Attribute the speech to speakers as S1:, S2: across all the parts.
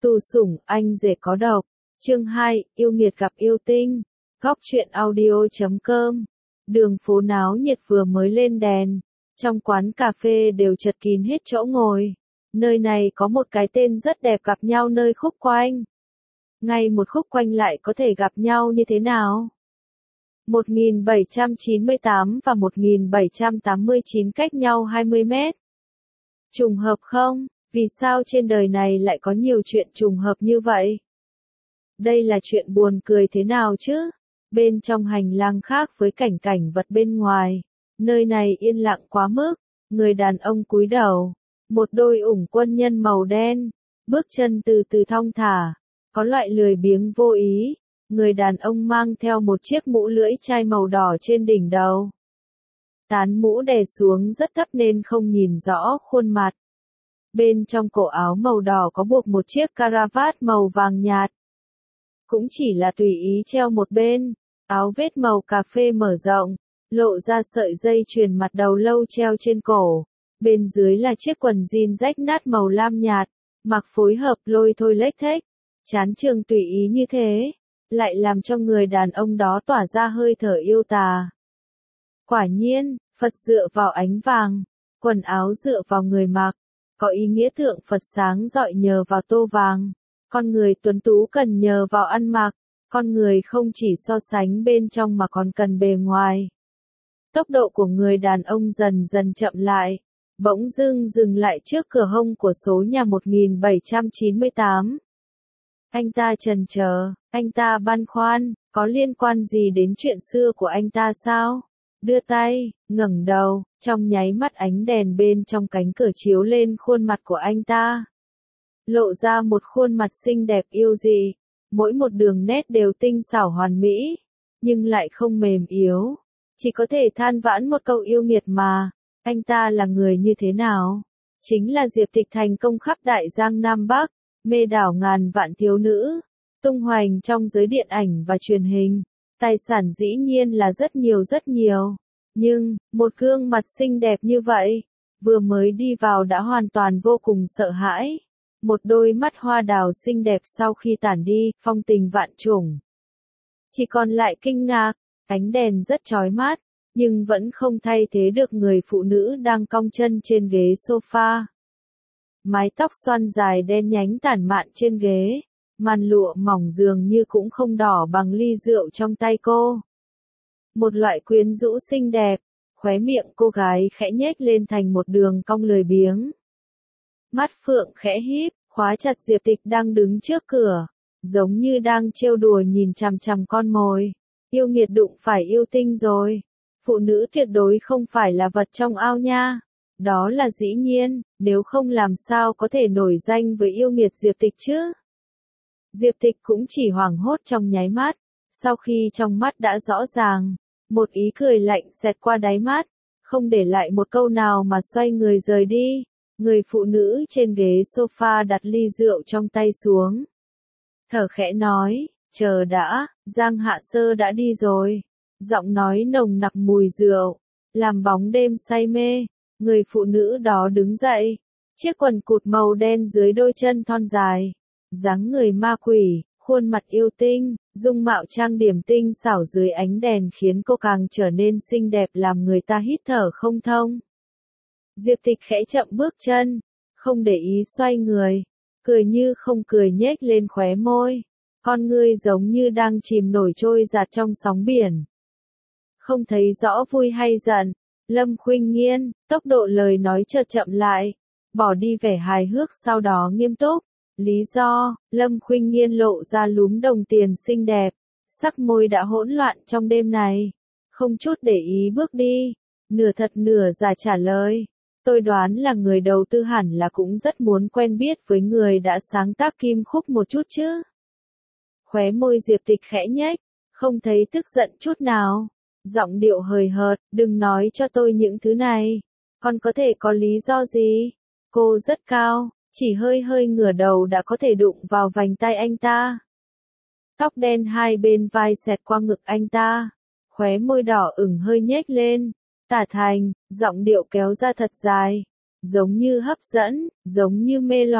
S1: Tù sủng, anh rể có độc. Chương 2, yêu nghiệt gặp yêu tinh. Góc truyện audio.com. Đường phố náo nhiệt vừa mới lên đèn. Trong quán cà phê đều chật kín hết chỗ ngồi. Nơi này có một cái tên rất đẹp, gặp nhau nơi khúc quanh. Ngay một khúc quanh lại có thể gặp nhau như thế nào? 1798 và 1789 cách nhau 20 mét. Trùng hợp không? Vì sao trên đời này lại có nhiều chuyện trùng hợp như vậy? Đây là chuyện buồn cười thế nào chứ? Bên trong hành lang khác với cảnh vật bên ngoài. Nơi này yên lặng quá mức. Người đàn ông cúi đầu. Một đôi ủng quân nhân màu đen. Bước chân từ từ thong thả. Có loại lười biếng vô ý. Người đàn ông mang theo một chiếc mũ lưỡi chai màu đỏ trên đỉnh đầu. Tán mũ đè xuống rất thấp nên không nhìn rõ khuôn mặt. Bên trong cổ áo màu đỏ có buộc một chiếc caravat màu vàng nhạt. Cũng chỉ là tùy ý treo một bên, áo vết màu cà phê mở rộng, lộ ra sợi dây chuyền mặt đầu lâu treo trên cổ. Bên dưới là chiếc quần jean rách nát màu lam nhạt, mặc phối hợp lôi thôi lếch thếch. Chán trường tùy ý như thế, lại làm cho người đàn ông đó tỏa ra hơi thở yêu tà. Quả nhiên, Phật dựa vào ánh vàng, quần áo dựa vào người mặc, có ý nghĩa tượng Phật sáng rọi nhờ vào tô vàng. Con người tuấn tú cần nhờ vào ăn mặc, con người không chỉ so sánh bên trong mà còn cần bề ngoài. Tốc độ của người đàn ông dần dần chậm lại, bỗng dưng dừng lại trước cửa hông của số nhà 1798. Anh ta chần chờ, anh ta băn khoăn, có liên quan gì đến chuyện xưa của anh ta sao? Đưa tay, ngẩng đầu, trong nháy mắt ánh đèn bên trong cánh cửa chiếu lên khuôn mặt của anh ta. Lộ ra một khuôn mặt xinh đẹp yêu dị, mỗi một đường nét đều tinh xảo hoàn mỹ, nhưng lại không mềm yếu. Chỉ có thể than vãn một câu yêu nghiệt mà, anh ta là người như thế nào? Chính là Diệp Tịch thành công khắp Đại Giang Nam Bắc, mê đảo ngàn vạn thiếu nữ, tung hoành trong giới điện ảnh và truyền hình. Tài sản dĩ nhiên là rất nhiều, nhưng, một gương mặt xinh đẹp như vậy, vừa mới đi vào đã hoàn toàn vô cùng sợ hãi. Một đôi mắt hoa đào xinh đẹp sau khi tản đi, phong tình vạn trùng. Chỉ còn lại kinh ngạc, ánh đèn rất chói mắt, nhưng vẫn không thay thế được người phụ nữ đang cong chân trên ghế sofa. Mái tóc xoăn dài đen nhánh tản mạn trên ghế, màn lụa mỏng dường như cũng không đỏ bằng ly rượu trong tay cô. Một loại quyến rũ xinh đẹp, khóe miệng cô gái khẽ nhếch lên thành một đường cong lười biếng. Mắt phượng khẽ híp, khóa chặt Diệp Tịch đang đứng trước cửa, giống như đang trêu đùa nhìn chằm chằm con mồi. Yêu nghiệt đụng phải yêu tinh rồi. Phụ nữ tuyệt đối không phải là vật trong ao nha. Đó là dĩ nhiên, nếu không làm sao có thể nổi danh với yêu nghiệt Diệp Tịch chứ. Diệp Tịch cũng chỉ hoảng hốt trong nháy mắt, sau khi trong mắt đã rõ ràng, một ý cười lạnh xẹt qua đáy mắt, không để lại một câu nào mà xoay người rời đi. Người phụ nữ trên ghế sofa đặt ly rượu trong tay xuống. Thở khẽ nói, chờ đã, Giang Hạ Sơ đã đi rồi. Giọng nói nồng nặc mùi rượu, làm bóng đêm say mê. Người phụ nữ đó đứng dậy, chiếc quần cụt màu đen dưới đôi chân thon dài. Dáng người ma quỷ, khuôn mặt yêu tinh, dung mạo trang điểm tinh xảo dưới ánh đèn khiến cô càng trở nên xinh đẹp làm người ta hít thở không thông. Diệp Tịch khẽ chậm bước chân, không để ý xoay người, cười như không cười nhếch lên khóe môi. Con ngươi giống như đang chìm nổi trôi dạt trong sóng biển. Không thấy rõ vui hay giận, Lâm Khuynh Nghiên, tốc độ lời nói chợt chậm lại, bỏ đi vẻ hài hước sau đó nghiêm túc. Lý do, Lâm Khuynh Nghiên lộ ra lúm đồng tiền xinh đẹp, sắc môi đã hỗn loạn trong đêm này. Không chút để ý bước đi, nửa thật nửa giả trả lời. Tôi đoán là người đầu tư hẳn là cũng rất muốn quen biết với người đã sáng tác Kim Khúc một chút chứ. Khóe môi Diệp Tịch khẽ nhếch, không thấy tức giận chút nào. Giọng điệu hời hợt, đừng nói cho tôi những thứ này. Còn có thể có lý do gì? Cô rất cao, chỉ hơi ngửa đầu đã có thể đụng vào vành tai anh ta. Tóc đen hai bên vai xẹt qua ngực anh ta. Khóe môi đỏ ửng hơi nhếch lên. Tả thành, giọng điệu kéo ra thật dài. Giống như hấp dẫn, giống như mê loạn,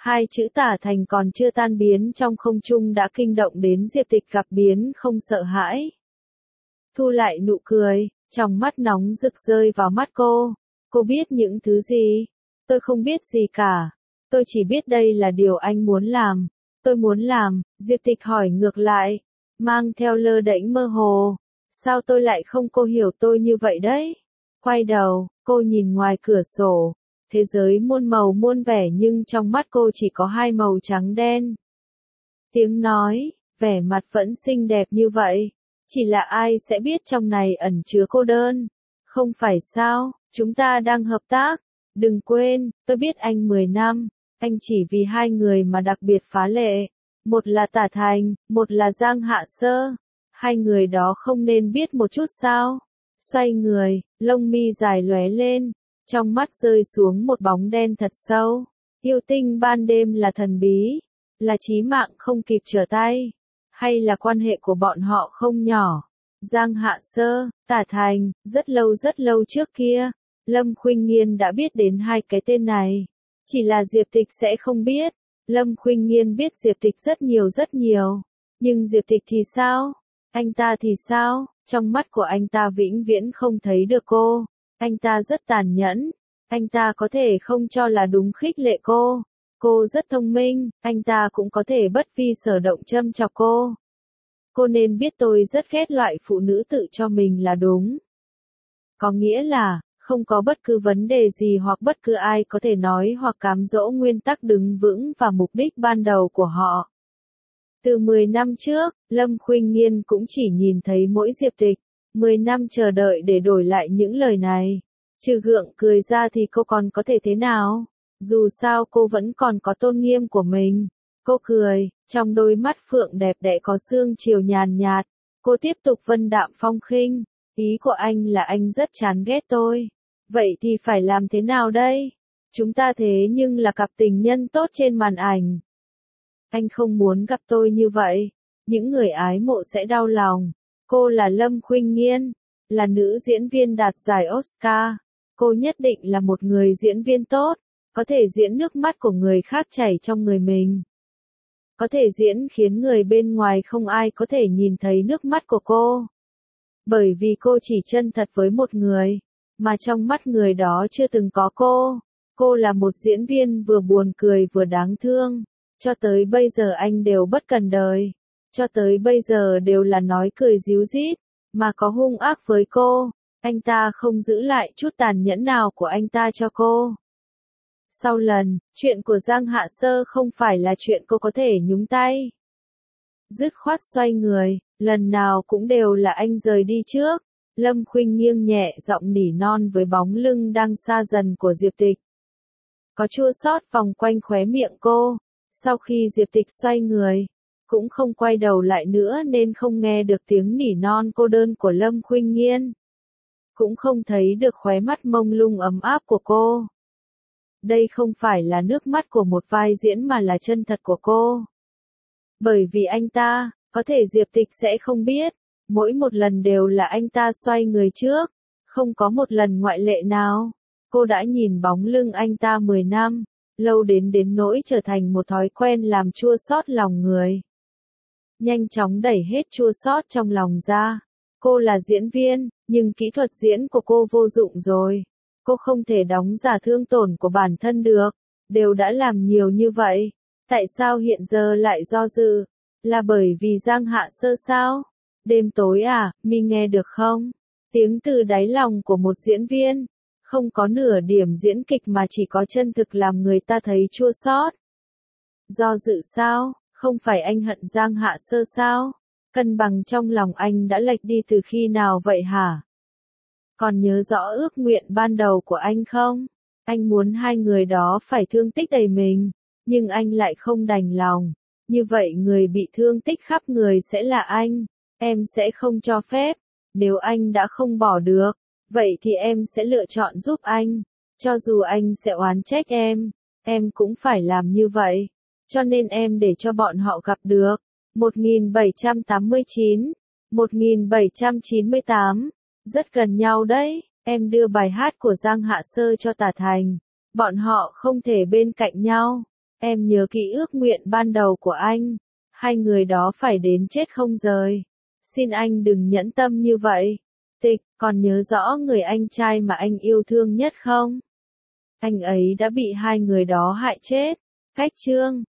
S1: Hai chữ Tả Thành còn chưa tan biến trong không trung đã kinh động đến Diệp Tịch, gặp biến không sợ hãi. Thu lại nụ cười, trong mắt nóng rực rơi vào mắt cô. Cô biết những thứ gì? Tôi không biết gì cả. Tôi chỉ biết đây là điều anh muốn làm. Tôi muốn làm, Diệp Tịch hỏi ngược lại, mang theo lơ đễnh mơ hồ. Sao tôi lại không, cô hiểu tôi như vậy đấy. Quay đầu, cô nhìn ngoài cửa sổ. Thế giới muôn màu muôn vẻ nhưng trong mắt cô chỉ có hai màu trắng đen. Tiếng nói, vẻ mặt vẫn xinh đẹp như vậy. Chỉ là ai sẽ biết trong này ẩn chứa cô đơn. Không phải sao, chúng ta đang hợp tác. Đừng quên, tôi biết anh 10 năm. Anh chỉ vì hai người mà đặc biệt phá lệ. Một là Tả Thành, một là Giang Hạ Sơ. Hai người đó không nên biết một chút sao? Xoay người, lông mi dài lóe lên. Trong mắt rơi xuống một bóng đen thật sâu. Yêu tinh ban đêm là thần bí. Là chí mạng không kịp trở tay. Hay là quan hệ của bọn họ không nhỏ. Giang Hạ Sơ, Tả Thành, rất lâu trước kia. Lâm Khuynh Nghiên đã biết đến hai cái tên này. Chỉ là Diệp Tịch sẽ không biết. Lâm Khuynh Nghiên biết Diệp Tịch rất nhiều. Nhưng Diệp Tịch thì sao? Anh ta thì sao? Trong mắt của anh ta vĩnh viễn không thấy được cô. Anh ta rất tàn nhẫn. Anh ta có thể không cho là đúng khích lệ cô. Cô rất thông minh, anh ta cũng có thể bất vi sở động châm chọc cô. Cô nên biết tôi rất ghét loại phụ nữ tự cho mình là đúng. Có nghĩa là, không có bất cứ vấn đề gì hoặc bất cứ ai có thể nói hoặc cám dỗ nguyên tắc đứng vững và mục đích ban đầu của họ. Từ 10 năm trước, Lâm Khuynh Nghiên cũng chỉ nhìn thấy mỗi Diệp Tịch. 10 năm chờ đợi để đổi lại những lời này. Trừ gượng cười ra thì cô còn có thể thế nào? Dù sao cô vẫn còn có tôn nghiêm của mình. Cô cười, trong đôi mắt phượng đẹp đẽ có sương chiều nhàn nhạt. Cô tiếp tục vân đạm phong khinh. Ý của anh là anh rất chán ghét tôi. Vậy thì phải làm thế nào đây? Chúng ta thế nhưng là cặp tình nhân tốt trên màn ảnh. Anh không muốn gặp tôi như vậy. Những người ái mộ sẽ đau lòng. Cô là Lâm Khuynh Nghiên, là nữ diễn viên đạt giải Oscar. Cô nhất định là một người diễn viên tốt, có thể diễn nước mắt của người khác chảy trong người mình. Có thể diễn khiến người bên ngoài không ai có thể nhìn thấy nước mắt của cô. Bởi vì cô chỉ chân thật với một người, mà trong mắt người đó chưa từng có cô. Cô là một diễn viên vừa buồn cười vừa đáng thương. Cho tới bây giờ anh đều bất cần đời. Cho tới bây giờ đều là nói cười ríu rít, mà có hung ác với cô. Anh ta không giữ lại chút tàn nhẫn nào của anh ta cho cô. Sau lần, chuyện của Giang Hạ Sơ không phải là chuyện cô có thể nhúng tay. Dứt khoát xoay người, lần nào cũng đều là anh rời đi trước. Lâm Khuynh nghiêng nhẹ giọng nỉ non với bóng lưng đang xa dần của Diệp Tịch. Có chua xót vòng quanh khóe miệng cô. Sau khi Diệp Tịch xoay người, cũng không quay đầu lại nữa nên không nghe được tiếng nỉ non cô đơn của Lâm Khuynh Nghiên. Cũng không thấy được khóe mắt mông lung ấm áp của cô. Đây không phải là nước mắt của một vai diễn mà là chân thật của cô. Bởi vì anh ta, có thể Diệp Tịch sẽ không biết, mỗi một lần đều là anh ta xoay người trước, không có một lần ngoại lệ nào. Cô đã nhìn bóng lưng anh ta 10 năm, lâu đến nỗi trở thành một thói quen làm chua xót lòng người. Nhanh chóng đẩy hết chua xót trong lòng ra. Cô là diễn viên, nhưng kỹ thuật diễn của cô vô dụng rồi. Cô không thể đóng giả thương tổn của bản thân được. Đều đã làm nhiều như vậy. Tại sao hiện giờ lại do dự? Là bởi vì Giang Hạ Sơ sao? Đêm tối à, mi nghe được không? Tiếng từ đáy lòng của một diễn viên. Không có nửa điểm diễn kịch mà chỉ có chân thực làm người ta thấy chua xót. Do dự sao? Không phải anh hận Giang Hạ Sơ sao? Cân bằng trong lòng anh đã lệch đi từ khi nào vậy hả? Còn nhớ rõ ước nguyện ban đầu của anh không? Anh muốn hai người đó phải thương tích đầy mình, nhưng anh lại không đành lòng. Như vậy người bị thương tích khắp người sẽ là anh. Em sẽ không cho phép. Nếu anh đã không bỏ được, vậy thì em sẽ lựa chọn giúp anh. Cho dù anh sẽ oán trách em cũng phải làm như vậy. Cho nên em để cho bọn họ gặp được. 1789, 1798, rất gần nhau đấy. Em đưa bài hát của Giang Hạ Sơ cho Tả Thành. Bọn họ không thể bên cạnh nhau. Em nhớ kỹ ước nguyện ban đầu của anh. Hai người đó phải đến chết không rời. Xin anh đừng nhẫn tâm như vậy. Tịch, còn nhớ rõ người anh trai mà anh yêu thương nhất không? Anh ấy đã bị hai người đó hại chết. Khách trương.